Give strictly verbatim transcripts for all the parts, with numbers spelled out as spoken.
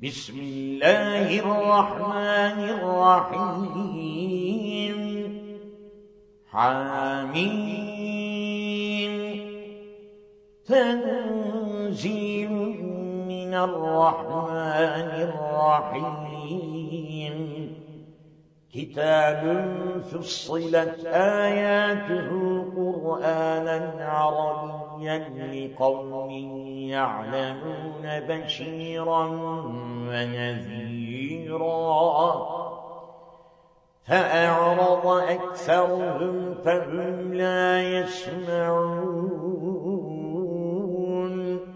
بسم الله الرحمن الرحيم حميم تنزيل من الرحمن الرحيم كتاب فصلت آياته قرآنا عربيا لقوم يعلمون بشيرا ونذيرا فأعرض أكثرهم فهم لا يسمعون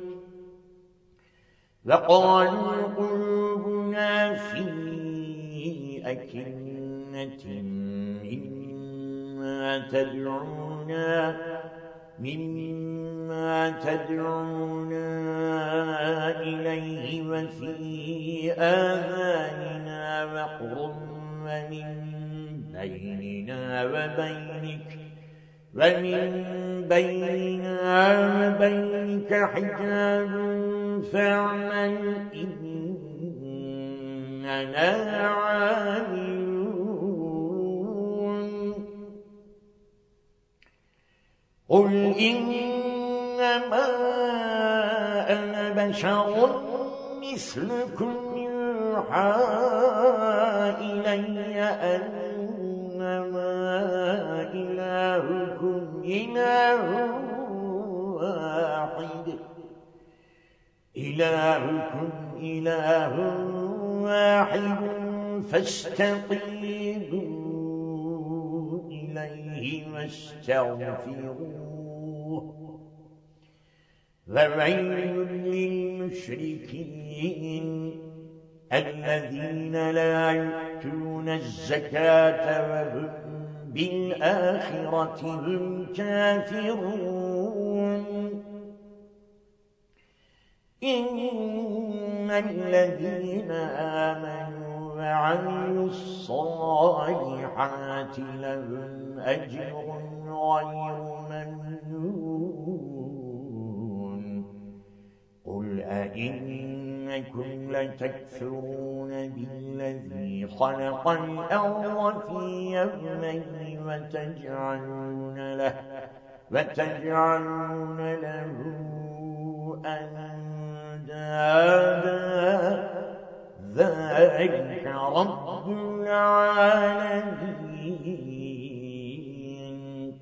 وقالوا قلوبنا في أكنة مما تدعونا مما تدعونا إليه وفي آذاننا وقر ومن بيننا وبينك ومن بيننا وبينك حجاب فاعمل إننا عاملون قل إنما أنا بشر مثلكم يوحى إلي أنما إلهكم إله واحد إلهكم إله واحد فاستقيموا إليه واستغفروه وويل للمشركين الذين لا يؤتون الزكاة وهم بالآخرة هم كافرون إن الذين آمنوا وعملوا الصالحات لهم أجر غير ممنون قل أئنكم لتكفرون بالذي خلق الأرض في يومين وتجعلون له وتجعلون له أندادا ذلك رب العالمين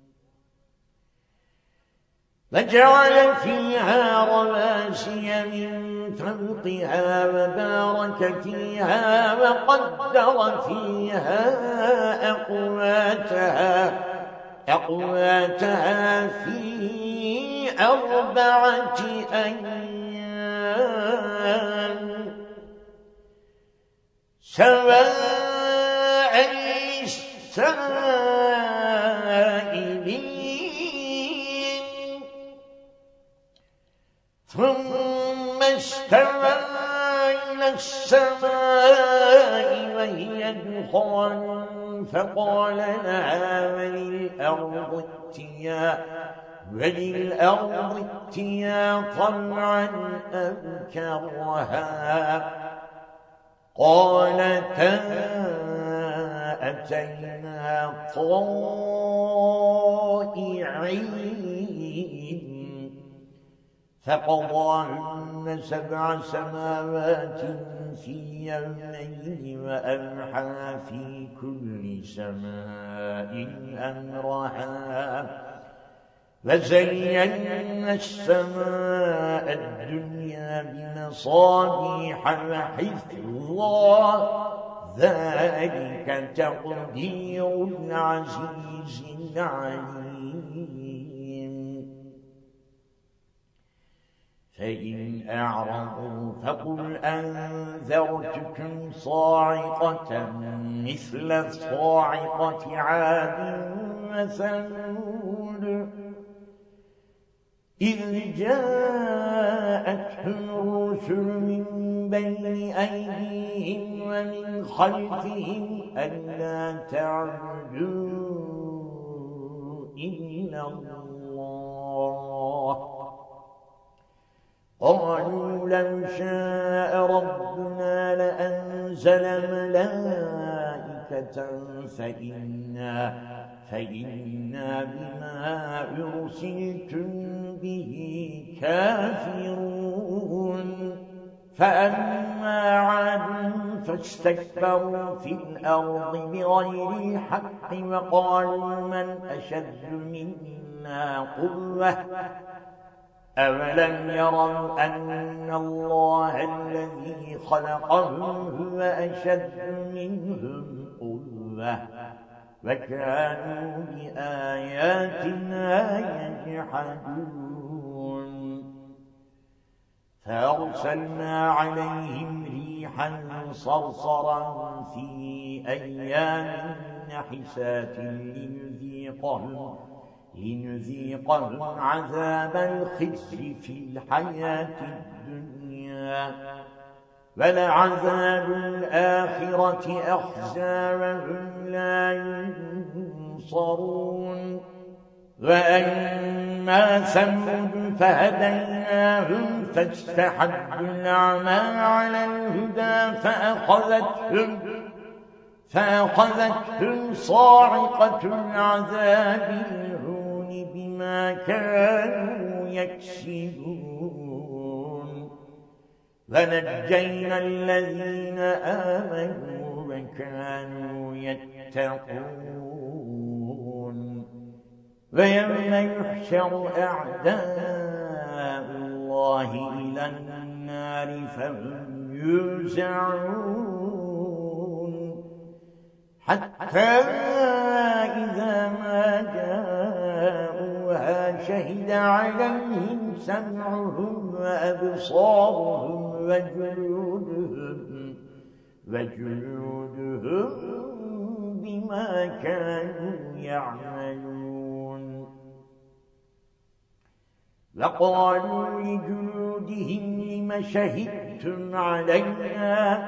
وجعل فيها رواسي من فوقها وبارك فيها وقدر فيها أقواتها أقواتها في أربعة أيام سواء للسائلين ثم استوى إلى السماء وهي دخان فقال لها وللأرض ائتيا وللأرض ائتيا طمعا أم كرها قالتا أتينا طائعين فقضاهن سبع سماوات في يومين وأوحى في كل سماء أمرها وزينا السماء الدنيا بمصابيح وحفظا ذلك تقدير العزيز العليم فإن أعرضوا فقل أنذرتكم صاعقة مثل صاعقة عاد وثمود إذ جاءتهم الرسل من بين أيديهم ومن خلفهم ألا تعبدوا إلا الله قالوا لو شاء ربنا أنزل ملائكة فإنا, فإنا بما أرسلتم به كافرون فأما عاد فاستكبروا في الأرض بغير الحق وقالوا من أشد منا قوة أولم يروا أن الله الذي خلقهم هو أشد منهم قوة وكانوا بآياتنا يجحدون فأرسلنا عليهم ريحا صرصرا في أيام نحسات لنذيقهم لنذيقهم عذاب الخزي في الحياة الدنيا ولعذاب الآخرة أخزى وهم لا ينصرون وأما ثمود فهديناهم فاستحبوا الأعمى على الهدى فأخذتهم فأخذتهم صاعقة العذاب الهون بما كانوا يكسبون ونجينا الذين آمنوا وكانوا يتقون ويوم يحشر أعداء الله إلى النار فهم يوزعون حتى إذا ما جاءوها شهد عليهم سمعهم وأبصارهم وجلودهم وجلودهم بما كانوا يعملون وقالوا لجلودهم لم شهدتم علينا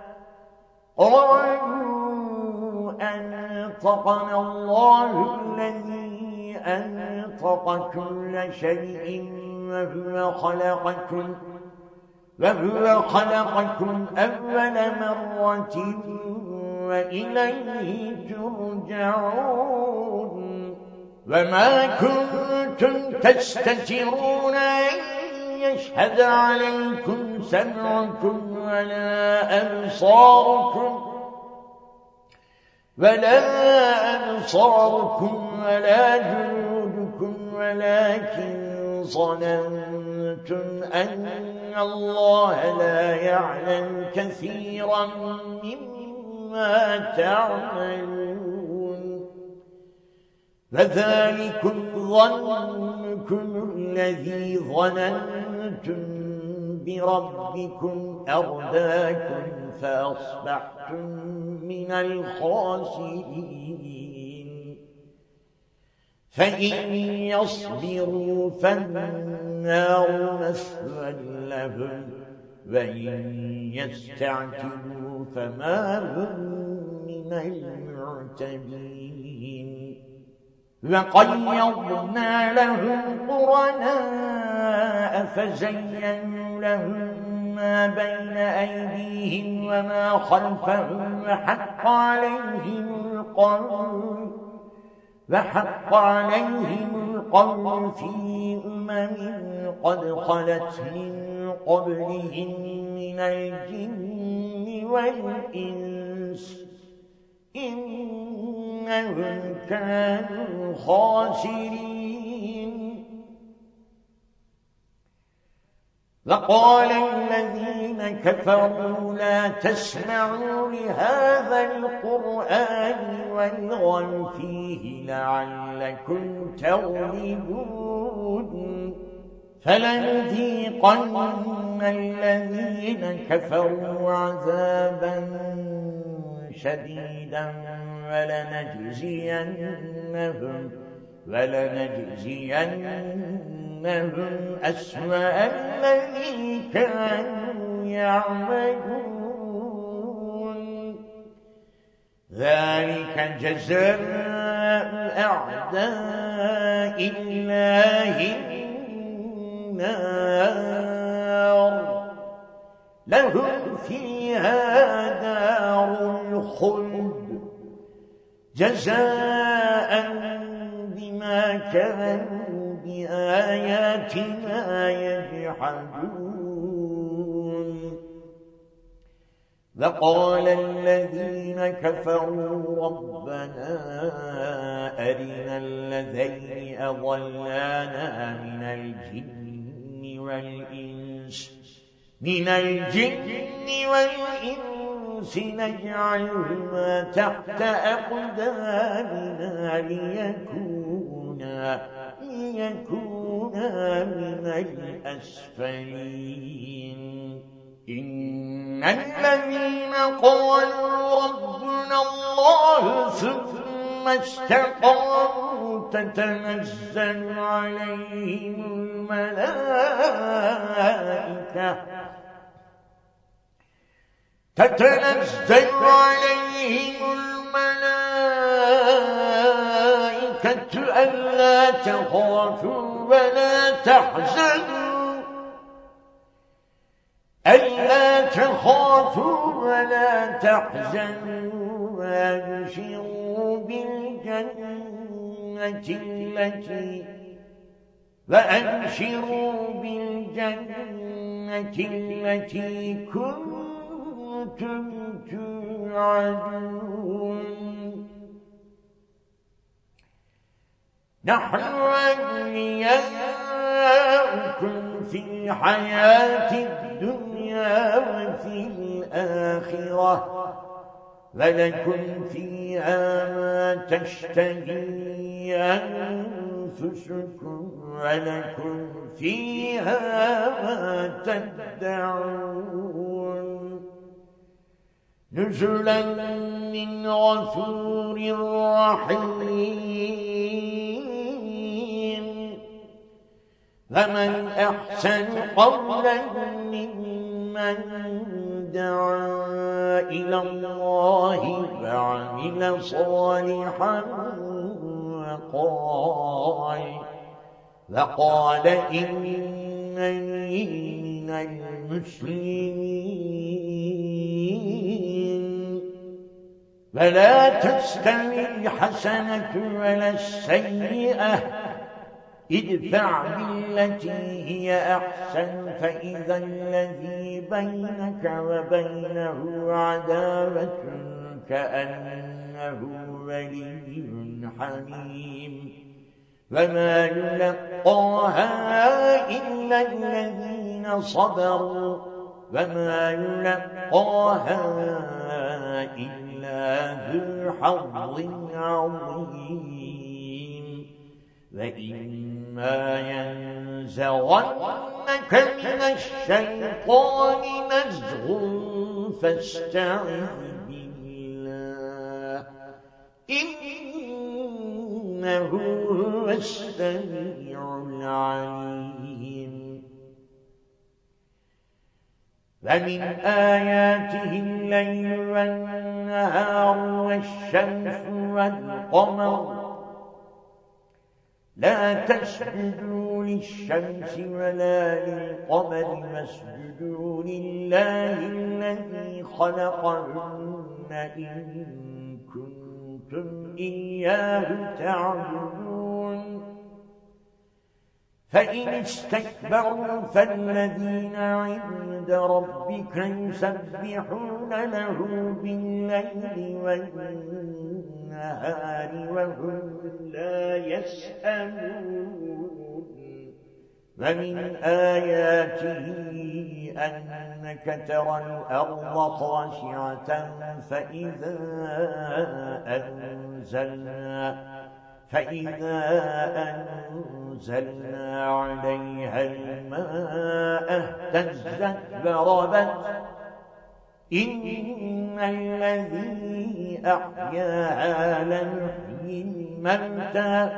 قالوا أنطقنا الله الذي أنطق كل شيء وهو خلقكم وهو خلقكم أول مرة وإليه ترجعون وما كنتم تستترون أن يشهد عليكم سمعكم ولا أبصاركم ولا أبصاركم ولا جلودكم ولكن ظننتم أن الله لا يعلم كثيرا مما تعملون فذلكم ظنكم الذي ظننتم بربكم أرداكم فأصبحتم من الخاسرين فإن يصبروا فالنار مثوى لهم وإن يستعتبوا فما هم من المعتبين وقيضنا لهم قرناء فزينوا لهم ما بين أيديهم وما خلفهم وحق عليهم القول وحق عليهم القول في أمم قد خلت من قبلهم من الجن والإنس إنهم كانوا خاسرين وقال الذين كفروا لا تسمعوا لهذا القرآن والغوا فيه لعلكم تغلبون فلنذيقن الذين كفروا عذابا شديدا ولنجزينهم ولنجزينهم أسوأ الذي كانوا يعملون ذلك جزاء أعداء الله النار لهم فيها دار الخلد جزاء بما كانوا بآياتنا يجحدون. وقال الذين كفروا ربنا أرنا الذين أضلانا من الجن والإنس من الجن والإنس نجعلهما تحت أقدامنا ليكونا ليكونا من الأسفلين. إن الذين قالوا ربنا الله ثم استقاموا تتنزل عليهم الملائكة تتنزل عليهم الملائكة ألا تخافوا ولا تحزنوا ألا تخافوا ولا تحزنوا وأبشروا بالجنة التي وأبشروا بالجنة التي كنتم توعدون. نحن أولياؤكم في الحياة الدنيا وفي الآخرة ولكم فيها ما تشتهي أنفسكم ولكم فيها ما تدعون. نزلا من غفور رحيم. فمن أحسن قولا ممن دعا إلى الله وعمل صالحا وقال وقال إنني من المسلمين. فلا تستوي الحسنة ولا السيئة ادفع بالتي هي أحسن فإذا الذي بينك وبينه عداوة كأنه ولي حميم. وما يلقاها إلا الذين صبروا وما يلقاها إلا ذو حظ عظيم. وإما ينزغنك من الشيطان نزغ فاستعذ بالله إنه هو السميع العليم. ومن آياته الليل والنهار والشمس والقمر لا تسجدوا للشمس ولا للقمر واسجدوا لله الذي خلقهن إن كنتم إياه تعبدون. فإن استكبروا فالذين عند ربك يسبحون له بالليل والنهار وهم لا يسأمون. ومن آياته أنك ترى الأرض خاشعة فإذا أنزلنا فإذا أنزلنا عليها الماء اهتزت وربت. إن الذي أحياها لمحيي الموتى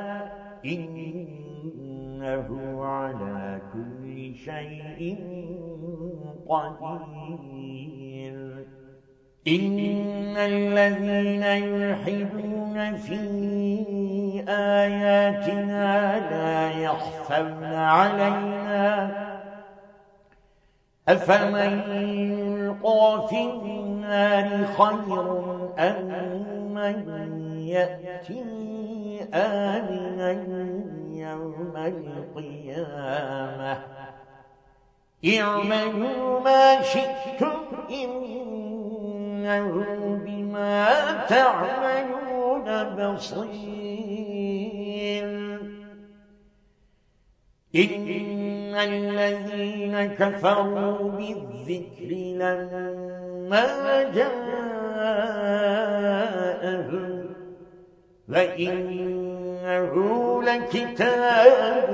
إنه على كل شيء قدير. إن الذين يلحدون في آياتنا لا يخفون علينا أفمن يلقى في النار خير أم من يأتي آمنا يوم القيامة اعملوا ما شئتم إنه بما تعملون بصير إن الذين كفروا بالذكر لما جاءهم وإنه لكتاب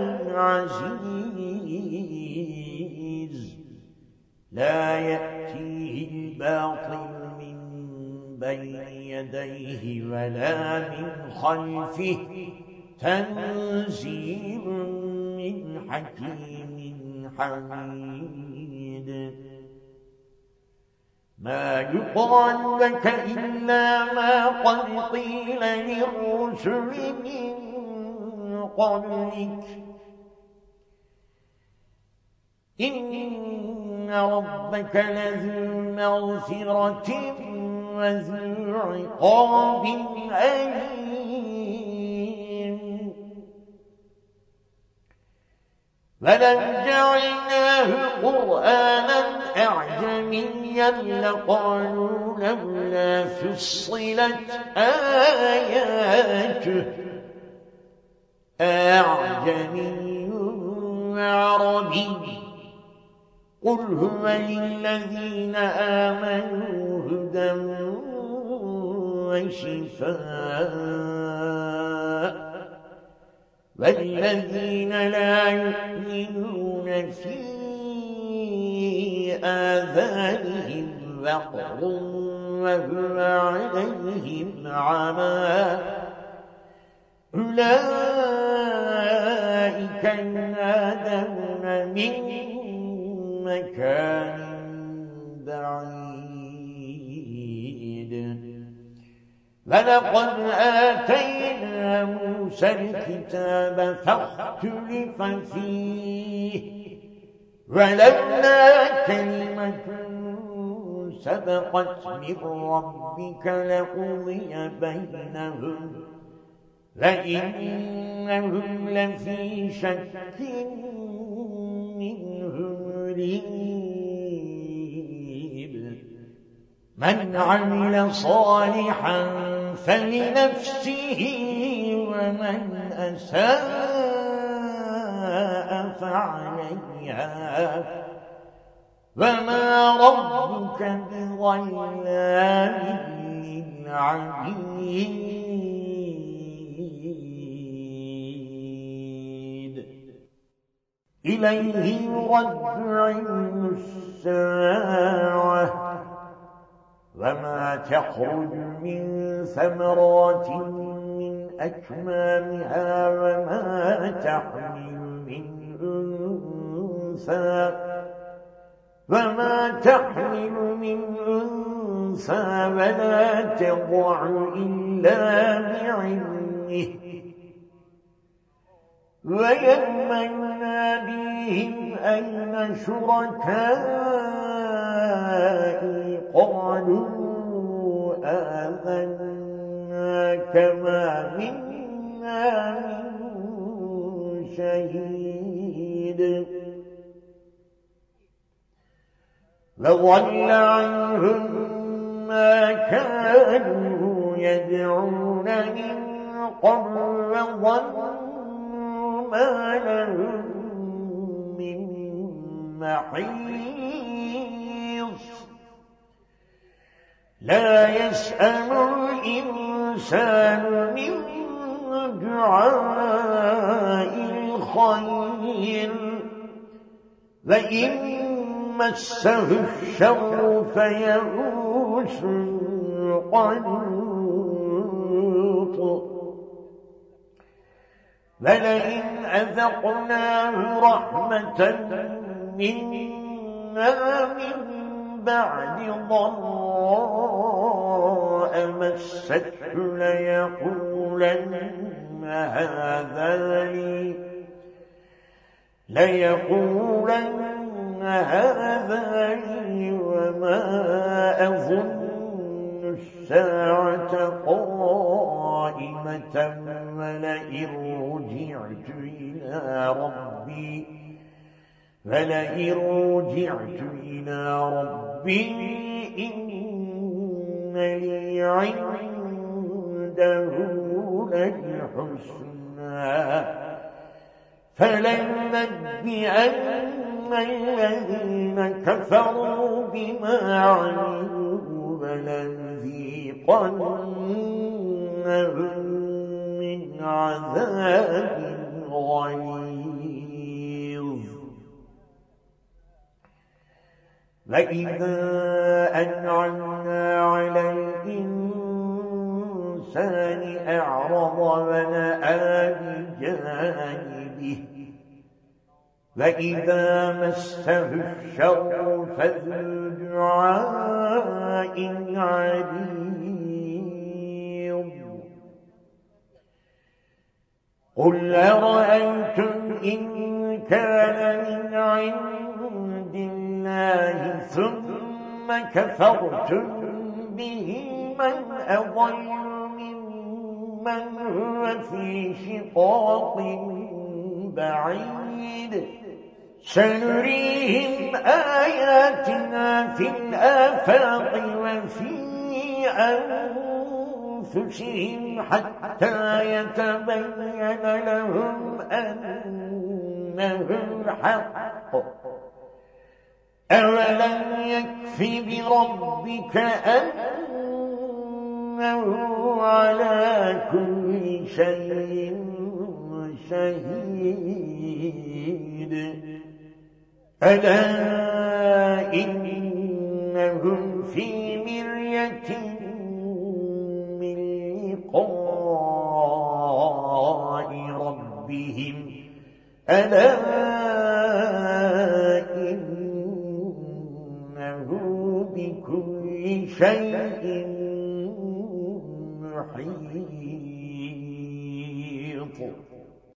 عزيز لا يأتيه الباطل من بين يديه ولا من خلفه تنزيل من حكيم حميد ما يقال لك إلا ما قد قيل للرسل من قبلك إن ربك لذو مغفرة وذو عقاب أليم ولو جعلناه قرآنا أعجميا لقالوا لولا فصلت آياته أعجمي وعربي قل هو للذين آمنوا هدى وشفاء والذين لا يؤمنون في آذانهم وقر وهو عليهم عمى أولئك ينادون من مكان بعيد ولقد آتينا موسى الكتاب فاختلف فيه ولولا كلمة سبقت من ربك لقضي بينهم فإنهم لفي شك منه مريب من عمل صالحا فلنفسه ومن أساء فعليها وما ربك بظلام للعبيد إليه يرد علم الساعة وما تخرج من ثمرات من أكمامها وما تحمل من أنثى وما تحمل من أنثى ولا تضع إلا بعلمه ويوم يناديهم أين شركائي قالوا آذناك ما منا من شهيد وضل عنهم ما كانوا يدعون من قبل وظنوا ما لهم من محيص لا يسأم الإنسان من دعاء الخير وإن مسه الشر فيئوس قنوط ولئن أذقناه رحمة منا من بعد ضراء مسته ليقولن هذا لي ليقولن هذا لي وما أظن الساعة قائمة ولئن رجعت إلى ربي فلئن رجعت إلى ربي إن لي عنده للحسنى فلننبئن الذين كفروا بما عملوا ولنذيقنهم من عذاب غليظ فإذا أنعمنا على الإنسان أعرض ونأى بجانبه وإذا مسه الشر فذو دعاء عريض قل أرأيتم إن كان من عند الله ثم كفرتم به من أضل ممن هو في شقاق بعيد سنريهم آياتنا في الآفاق وفي أنفسهم حتى يتبين لهم أنه الحق أولم يكف بربك أنه على كل شيء شهيد ألا إنهم في مرية من لقاء ربهم ألا إنه بكل شيء محيط